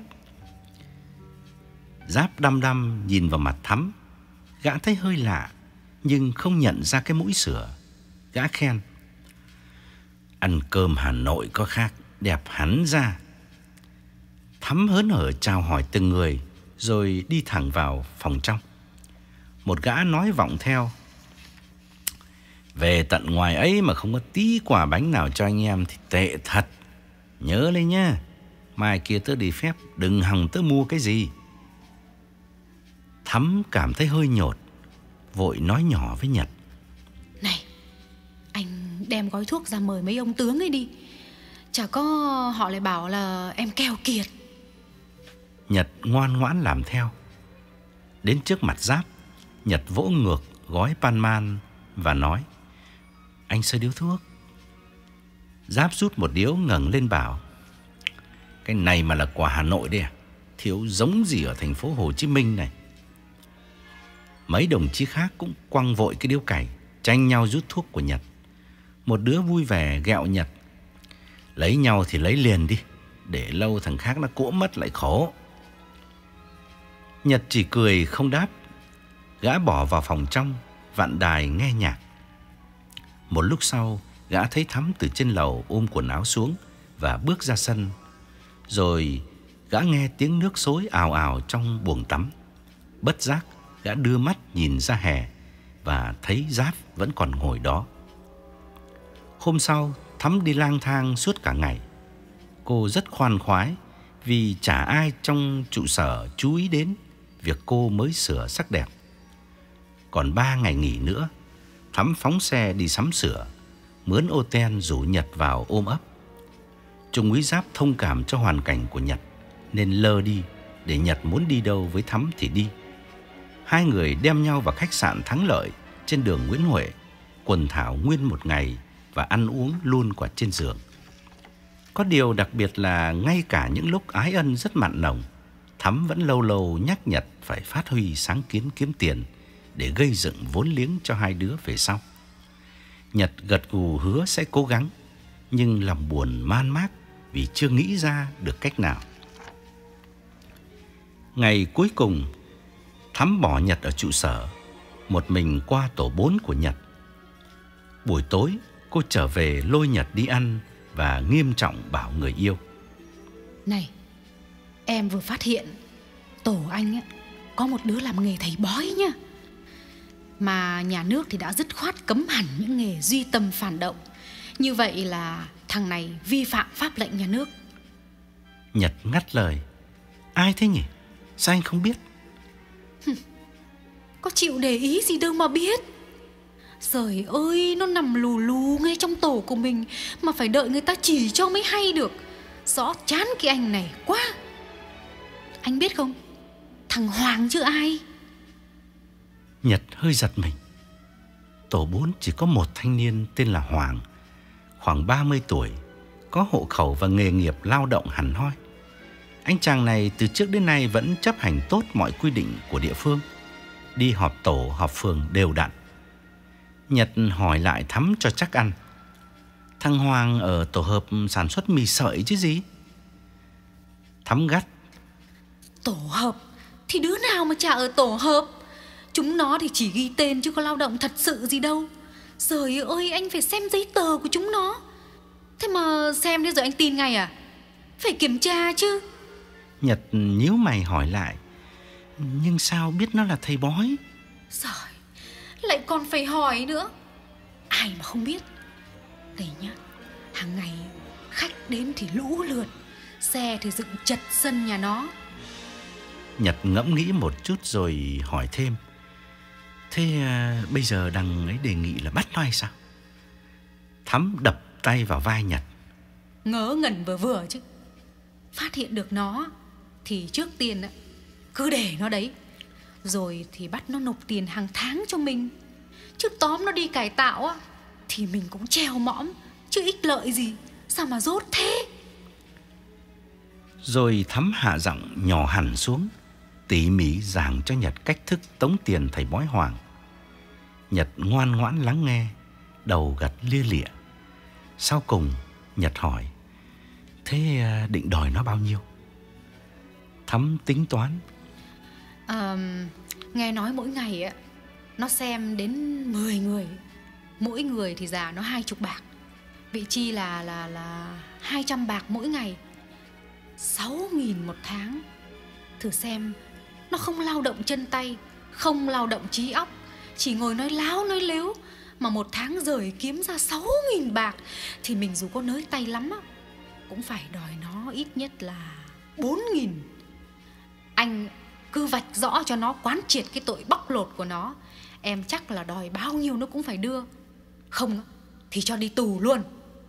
Giáp đăm đăm nhìn vào mặt Thắm. Gã thấy hơi lạ, nhưng không nhận ra cái mũi sửa. Gã khen: Ăn cơm Hà Nội có khác, đẹp hẳn ra. Thắm hớn hở chào hỏi từng người, rồi đi thẳng vào phòng trong. Một gã nói vọng theo: Về tận ngoài ấy mà không có tí quả bánh nào cho anh em thì tệ thật. Nhớ lấy nhá, mai kia tớ đi phép đừng hòng tớ mua cái gì. Thắm cảm thấy hơi nhột, vội nói nhỏ với Nhật: Này, anh đem gói thuốc ra mời mấy ông tướng ấy đi. Chả có họ lại bảo là em keo kiệt. Nhật ngoan ngoãn làm theo. Đến trước mặt Giáp, Nhật vỗ ngược gói Pan Man và nói: Anh sơi điếu thuốc. Giáp rút một điếu ngẩng lên bảo: Cái này mà là quà Hà Nội đấy à? Thiếu giống gì ở thành phố Hồ Chí Minh này. Mấy đồng chí khác cũng quăng vội cái điếu cày, tranh nhau rút thuốc của Nhật. Một đứa vui vẻ ghẹo Nhật: Lấy nhau thì lấy liền đi, để lâu thằng khác nó cỗ mất lại khổ. Nhật chỉ cười không đáp. Gã bỏ vào phòng trong, vặn đài nghe nhạc. Một lúc sau, gã thấy Thắm từ trên lầu ôm quần áo xuống và bước ra sân. Rồi gã nghe tiếng nước xối ào ào trong buồng tắm. Bất giác, gã đưa mắt nhìn ra hè và thấy Giáp vẫn còn ngồi đó. Hôm sau, Thắm đi lang thang suốt cả ngày. Cô rất khoan khoái vì chả ai trong trụ sở chú ý đến việc cô mới sửa sắc đẹp. Còn ba ngày nghỉ nữa, Thắm phóng xe đi sắm sửa, mướn ô ten rủ Nhật vào ôm ấp. Trung úy Giáp thông cảm cho hoàn cảnh của Nhật nên lơ đi, để Nhật muốn đi đâu với Thắm thì đi. Hai người đem nhau vào khách sạn Thắng Lợi trên đường Nguyễn Huệ, quần thảo nguyên một ngày và ăn uống luôn quả trên giường. Có điều đặc biệt là ngay cả những lúc ái ân rất mặn nồng, Thắm vẫn lâu lâu nhắc Nhật phải phát huy sáng kiến kiếm tiền để gây dựng vốn liếng cho hai đứa về sau. Nhật gật gù hứa sẽ cố gắng, nhưng lòng buồn man mác vì chưa nghĩ ra được cách nào. Ngày cuối cùng, Thắm bỏ Nhật ở trụ sở, một mình qua tổ bốn của Nhật. Buổi tối, cô trở về lôi Nhật đi ăn và nghiêm trọng bảo người yêu: Này, em vừa phát hiện tổ anh ấy, có một đứa làm nghề thầy bói nhá. Mà nhà nước thì đã dứt khoát cấm hẳn những nghề duy tâm phản động. Như vậy là thằng này vi phạm pháp lệnh nhà nước. Nhật ngắt lời: Ai thế nhỉ? Sao anh không biết? Có chịu để ý gì đâu mà biết. Trời ơi, nó nằm lù lù ngay trong tổ của mình mà phải đợi người ta chỉ cho mới hay được. Rõ chán cái anh này quá. Anh biết không, thằng Hoàng chứ ai. Nhật hơi giật mình. Tổ bốn chỉ có một thanh niên tên là Hoàng, khoảng ba mươi tuổi, có hộ khẩu và nghề nghiệp lao động hẳn hoi. Anh chàng này từ trước đến nay vẫn chấp hành tốt mọi quy định của địa phương, đi họp tổ, họp phường đều đặn. Nhật hỏi lại Thắm cho chắc ăn: Thằng Hoàng ở tổ hợp sản xuất mì sợi chứ gì? Thắm gắt: Tổ hợp thì đứa nào mà chả ở tổ hợp. Chúng nó thì chỉ ghi tên chứ có lao động thật sự gì đâu. Trời ơi, anh phải xem giấy tờ của chúng nó. Thế mà xem thế rồi anh tin ngay à? Phải kiểm tra chứ. Nhật nhíu mày hỏi lại: Nhưng sao biết nó là thầy bói? Trời, lại còn phải hỏi nữa. Ai mà không biết. Đây nhá, hàng ngày khách đến thì lũ lượt, xe thì dựng chật sân nhà nó. Nhật ngẫm nghĩ một chút rồi hỏi thêm: Thế à, bây giờ đằng ấy đề nghị là bắt nó hay sao? Thắm đập tay vào vai Nhật: Ngớ ngẩn vừa vừa chứ. Phát hiện được nó thì trước tiên cứ để nó đấy, rồi thì bắt nó nộp tiền hàng tháng cho mình. Chứ tóm nó đi cải tạo á thì mình cũng treo mõm, chứ ích lợi gì. Sao mà dốt thế? Rồi Thắm hạ giọng nhỏ hẳn xuống, tỉ mỉ giảng cho Nhật cách thức tống tiền thầy bói Hoàng. Nhật ngoan ngoãn lắng nghe, đầu gật lia lịa. Sau cùng Nhật hỏi: Thế định đòi nó bao nhiêu? Thắm tính toán: à, Nghe nói mỗi ngày á nó xem đến mười người, mỗi người thì giả nó hai chục bạc. Vị chi là là là hai trăm bạc mỗi ngày, sáu nghìn một tháng. Thử xem, nó không lao động chân tay, không lao động trí óc, chỉ ngồi nói láo nói lếu, mà một tháng rời kiếm ra sáu nghìn bạc, thì mình dù có nới tay lắm á cũng phải đòi nó ít nhất là bốn nghìn. Anh cứ vạch rõ cho nó quán triệt cái tội bóc lột của nó, em chắc là đòi bao nhiêu nó cũng phải đưa. Không thì cho đi tù luôn.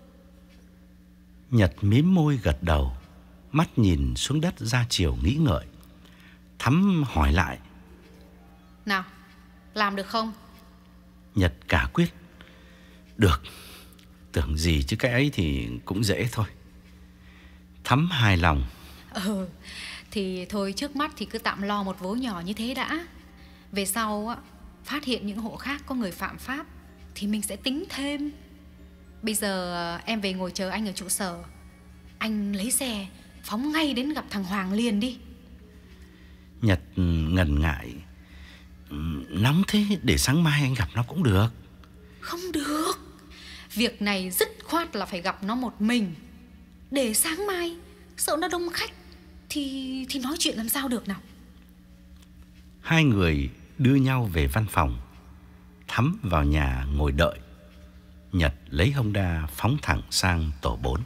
Nhật mím môi gật đầu, mắt nhìn xuống đất ra chiều nghĩ ngợi. Thắm hỏi lại: Nào, làm được không? Nhật cả quyết: Được. Tưởng gì chứ cái ấy thì cũng dễ thôi. Thắm hài lòng: Ừ, thì thôi trước mắt thì cứ tạm lo một vố nhỏ như thế đã. Về sau á, phát hiện những hộ khác có người phạm pháp thì mình sẽ tính thêm. Bây giờ em về ngồi chờ anh ở trụ sở. Anh lấy xe phóng ngay đến gặp thằng Hoàng liền đi. Nhật ngần ngại: Nóng thế, để sáng mai anh gặp nó cũng được. Không được. Việc này dứt khoát là phải gặp nó một mình. Để sáng mai sợ nó đông khách Thì thì nói chuyện làm sao được nào. Hai người đưa nhau về văn phòng. Thắm vào nhà ngồi đợi. Nhật lấy Honda phóng thẳng sang tổ bốn.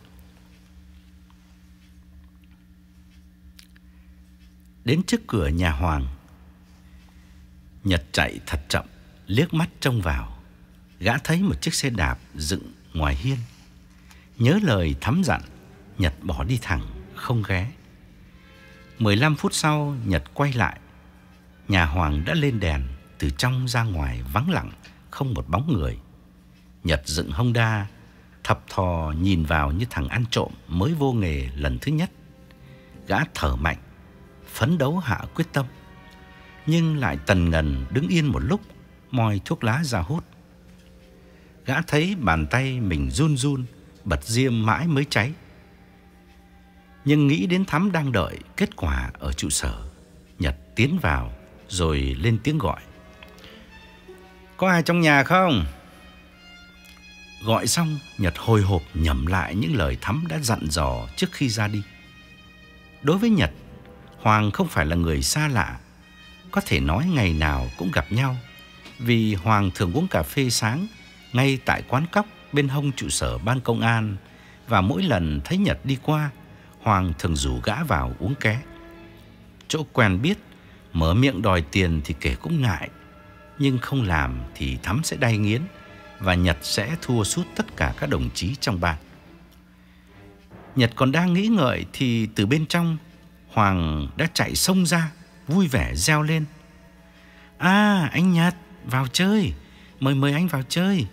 Đến trước cửa nhà Hoàng, Nhật chạy thật chậm, liếc mắt trông vào. Gã thấy một chiếc xe đạp dựng ngoài hiên. Nhớ lời Thắm dặn, Nhật bỏ đi thẳng, không ghé. Mười lăm phút sau, Nhật quay lại. Nhà Hoàng đã lên đèn, từ trong ra ngoài vắng lặng, không một bóng người. Nhật dựng Honda, thập thò nhìn vào như thằng ăn trộm mới vô nghề lần thứ nhất. Gã thở mạnh, phấn đấu hạ quyết tâm, nhưng lại tần ngần đứng yên một lúc, moi thuốc lá ra hút. Gã thấy bàn tay mình run run, bật diêm mãi mới cháy. Nhưng nghĩ đến Thắm đang đợi kết quả ở trụ sở, Nhật tiến vào rồi lên tiếng gọi. Có ai trong nhà không? Gọi xong, Nhật hồi hộp nhẩm lại những lời Thắm đã dặn dò trước khi ra đi. Đối với Nhật, Hoàng không phải là người xa lạ, có thể nói ngày nào cũng gặp nhau, vì Hoàng thường uống cà phê sáng ngay tại quán cóc bên hông trụ sở ban công an, và mỗi lần thấy Nhật đi qua, Hoàng thường rủ gã vào uống ké. Chỗ quen biết, mở miệng đòi tiền thì kể cũng ngại, nhưng không làm thì Thắm sẽ đay nghiến, và Nhật sẽ thua sút tất cả các đồng chí trong ban. Nhật còn đang nghĩ ngợi thì từ bên trong, Hoàng đã chạy xông ra, vui vẻ reo lên. À, anh Nhật, vào chơi, mời mời anh vào chơi.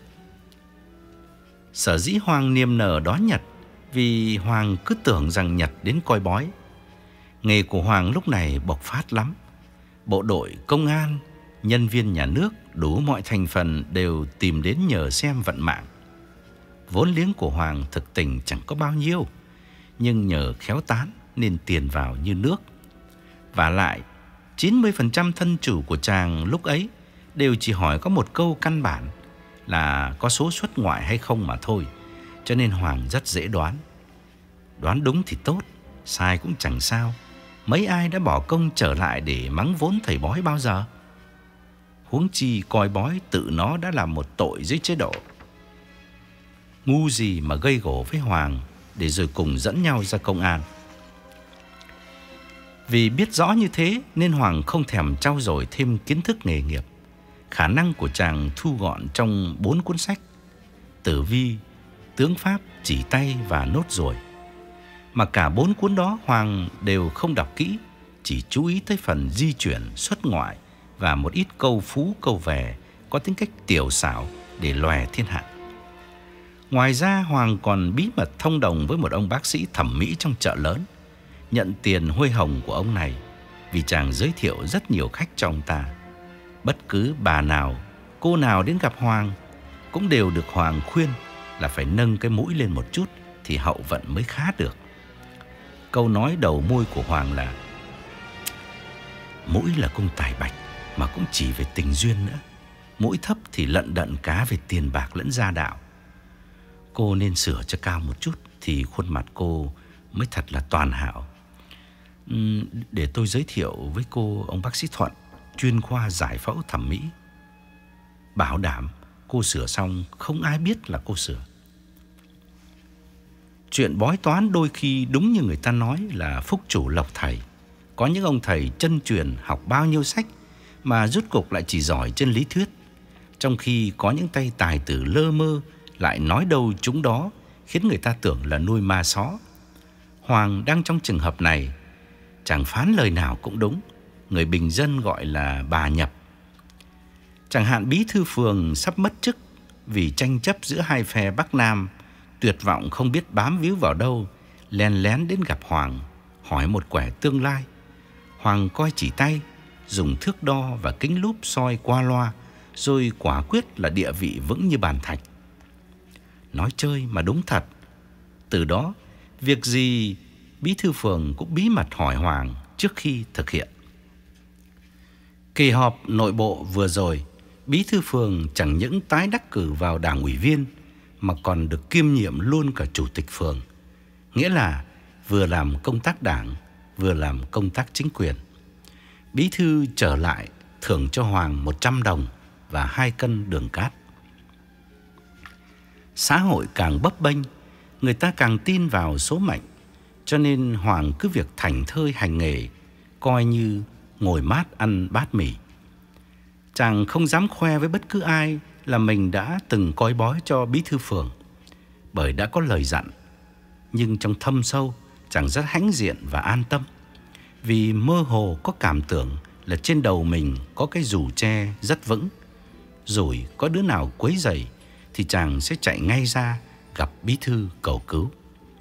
Sở dĩ Hoàng niềm nở đón Nhật vì Hoàng cứ tưởng rằng Nhật đến coi bói. Nghề của Hoàng lúc này bộc phát lắm. Bộ đội, công an, nhân viên nhà nước, đủ mọi thành phần đều tìm đến nhờ xem vận mạng. Vốn liếng của Hoàng thực tình chẳng có bao nhiêu, nhưng nhờ khéo tán nên tiền vào như nước. Và lại, chín mươi phần trăm thân chủ của chàng lúc ấy đều chỉ hỏi có một câu căn bản là có số xuất ngoại hay không mà thôi. Cho nên Hoàng rất dễ đoán. Đoán đúng thì tốt, sai cũng chẳng sao. Mấy ai đã bỏ công trở lại để mắng vốn thầy bói bao giờ? Huống chi coi bói tự nó đã là một tội dưới chế độ. Ngu gì mà gây gổ với Hoàng để rồi cùng dẫn nhau ra công an. Vì biết rõ như thế nên Hoàng không thèm trau dồi thêm kiến thức nghề nghiệp. Khả năng của chàng thu gọn trong bốn cuốn sách: Tử vi, Tướng pháp, Chỉ tay và Nốt ruồi. Mà cả bốn cuốn đó Hoàng đều không đọc kỹ, chỉ chú ý tới phần di chuyển, xuất ngoại và một ít câu phú câu về có tính cách tiểu xảo để lòe thiên hạ. Ngoài ra Hoàng còn bí mật thông đồng với một ông bác sĩ thẩm mỹ trong chợ lớn, nhận tiền huê hồng của ông này vì chàng giới thiệu rất nhiều khách cho ông ta. Bất cứ bà nào, cô nào đến gặp Hoàng cũng đều được Hoàng khuyên là phải nâng cái mũi lên một chút thì hậu vận mới khá được. Câu nói đầu môi của Hoàng là: mũi là cung tài bạch mà cũng chỉ về tình duyên nữa. Mũi thấp thì lận đận cá về tiền bạc lẫn gia đạo. Cô nên sửa cho cao một chút thì khuôn mặt cô mới thật là toàn hảo. uhm, Để tôi giới thiệu với cô ông bác sĩ Thuận, chuyên khoa giải phẫu thẩm mỹ. Bảo đảm cô sửa xong không ai biết là cô sửa. Chuyện bói toán đôi khi đúng như người ta nói là phúc chủ lộc thầy. Có những ông thầy chân truyền học bao nhiêu sách mà rốt cuộc lại chỉ giỏi trên lý thuyết, trong khi có những tay tài tử lơ mơ lại nói đâu chúng đó, khiến người ta tưởng là nuôi ma só. Hoàng đang trong trường hợp này. Chàng phán lời nào cũng đúng, người bình dân gọi là bà nhập. Chẳng hạn bí thư phường sắp mất chức vì tranh chấp giữa hai phe Bắc Nam, tuyệt vọng không biết bám víu vào đâu, lén lén đến gặp Hoàng, hỏi một quẻ tương lai. Hoàng coi chỉ tay, dùng thước đo và kính lúp soi qua loa, rồi quả quyết là địa vị vững như bàn thạch. Nói chơi mà đúng thật. Từ đó, việc gì bí thư phường cũng bí mật hỏi Hoàng trước khi thực hiện. Kỳ họp nội bộ vừa rồi, bí thư phường chẳng những tái đắc cử vào đảng ủy viên mà còn được kiêm nhiệm luôn cả chủ tịch phường. Nghĩa là vừa làm công tác đảng, vừa làm công tác chính quyền. Bí thư trở lại thưởng cho Hoàng một trăm đồng và hai cân đường cát. Xã hội càng bấp bênh, người ta càng tin vào số mệnh, cho nên Hoàng cứ việc thảnh thơi hành nghề, coi như ngồi mát ăn bát mì. Chàng không dám khoe với bất cứ ai là mình đã từng coi bói cho bí thư phường, bởi đã có lời dặn. Nhưng trong thâm sâu, chàng rất hãnh diện và an tâm, vì mơ hồ có cảm tưởng là trên đầu mình có cái dù tre rất vững. Rồi có đứa nào quấy rầy thì chàng sẽ chạy ngay ra gặp bí thư cầu cứu.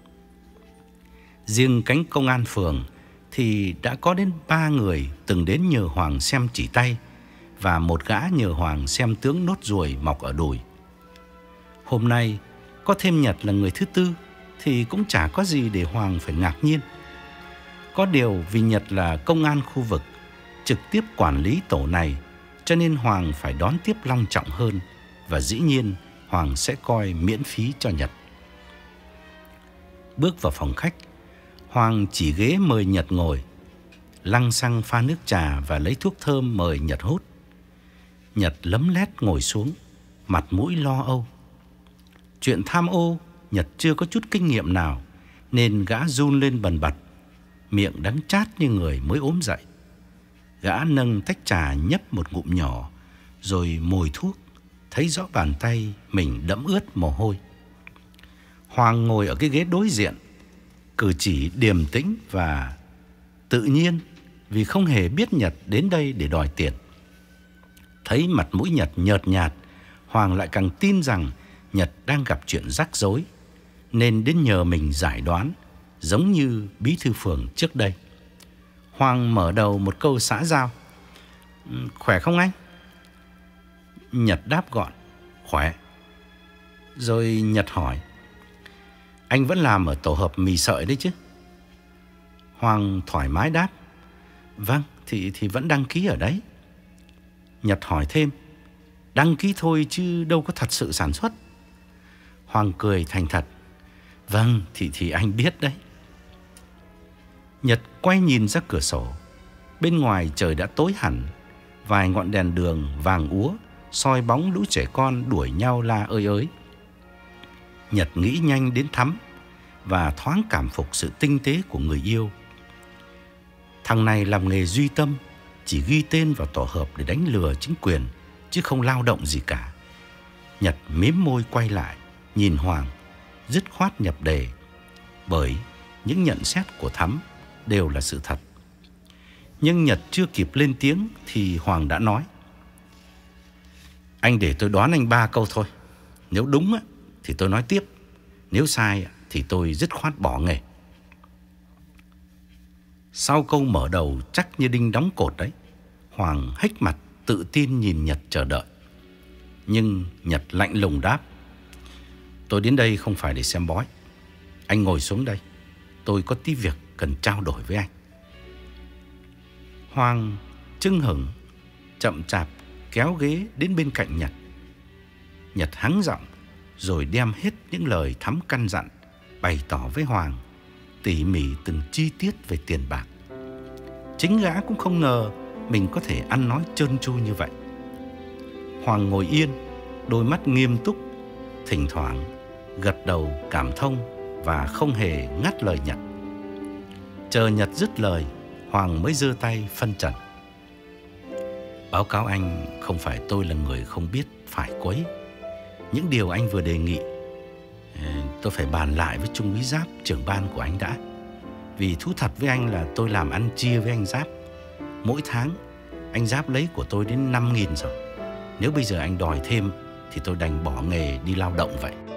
Riêng cánh công an phường thì đã có đến ba người từng đến nhờ Hoàng xem chỉ tay, và một gã nhờ Hoàng xem tướng nốt ruồi mọc ở đùi. Hôm nay có thêm Nhật là người thứ tư thì cũng chả có gì để Hoàng phải ngạc nhiên. Có điều vì Nhật là công an khu vực, trực tiếp quản lý tổ này, cho nên Hoàng phải đón tiếp long trọng hơn, và dĩ nhiên Hoàng sẽ coi miễn phí cho Nhật. Bước vào phòng khách, Hoàng chỉ ghế mời Nhật ngồi, lăng xăng pha nước trà và lấy thuốc thơm mời Nhật hút. Nhật lấm lét ngồi xuống, mặt mũi lo âu. Chuyện tham ô Nhật chưa có chút kinh nghiệm nào, nên gã run lên bần bật, miệng đắng chát như người mới ốm dậy. Gã nâng tách trà nhấp một ngụm nhỏ, rồi mồi thuốc, thấy rõ bàn tay mình đẫm ướt mồ hôi. Hoàng ngồi ở cái ghế đối diện, cử chỉ điềm tĩnh và tự nhiên, vì không hề biết Nhật đến đây để đòi tiền. Thấy mặt mũi Nhật nhợt nhạt, Hoàng lại càng tin rằng Nhật đang gặp chuyện rắc rối, nên đến nhờ mình giải đoán, giống như bí thư phường trước đây. Hoàng mở đầu một câu xã giao: "Khỏe không anh?" Nhật đáp gọn: "Khỏe." Rồi Nhật hỏi: "Anh vẫn làm ở tổ hợp mì sợi đấy chứ?" Hoàng thoải mái đáp: "Vâng, thì, thì vẫn đăng ký ở đấy." Nhật hỏi thêm: "Đăng ký thôi chứ đâu có thật sự sản xuất?" Hoàng cười thành thật: "Vâng, thì, thì anh biết đấy." Nhật quay nhìn ra cửa sổ. Bên ngoài trời đã tối hẳn, vài ngọn đèn đường vàng úa soi bóng lũ trẻ con đuổi nhau la ơi ới. Nhật nghĩ nhanh đến Thắm và thoáng cảm phục sự tinh tế của người yêu. Thằng này làm nghề duy tâm, chỉ ghi tên vào tổ hợp để đánh lừa chính quyền, chứ không lao động gì cả. Nhật mím môi quay lại, nhìn Hoàng, dứt khoát nhập đề, bởi những nhận xét của Thắm đều là sự thật. Nhưng Nhật chưa kịp lên tiếng thì Hoàng đã nói: "Anh để tôi đoán anh ba câu thôi. Nếu đúng thì tôi nói tiếp, nếu sai thì tôi dứt khoát bỏ nghề." Sau câu mở đầu chắc như đinh đóng cột đấy, Hoàng hếch mặt tự tin nhìn Nhật chờ đợi. Nhưng Nhật lạnh lùng đáp: "Tôi đến đây không phải để xem bói. Anh ngồi xuống đây, tôi có tí việc cần trao đổi với anh." Hoàng chưng hửng, chậm chạp kéo ghế đến bên cạnh Nhật. Nhật hắng giọng, rồi đem hết những lời Thắm căn dặn, bày tỏ với Hoàng tỉ mỉ từng chi tiết về tiền bạc. Chính gã cũng không ngờ mình có thể ăn nói trơn tru như vậy. Hoàng ngồi yên, đôi mắt nghiêm túc, thỉnh thoảng gật đầu cảm thông và không hề ngắt lời Nhật. Chờ Nhật dứt lời, Hoàng mới giơ tay phân trần: "Báo cáo anh, không phải tôi là người không biết phải quấy. Những điều anh vừa đề nghị tôi phải bàn lại với Trung úy Giáp, trưởng ban của anh đã. Vì thú thật với anh là tôi làm ăn chia với anh Giáp. Mỗi tháng anh Giáp lấy của tôi đến năm nghìn rồi. Nếu bây giờ anh đòi thêm thì tôi đành bỏ nghề đi lao động vậy."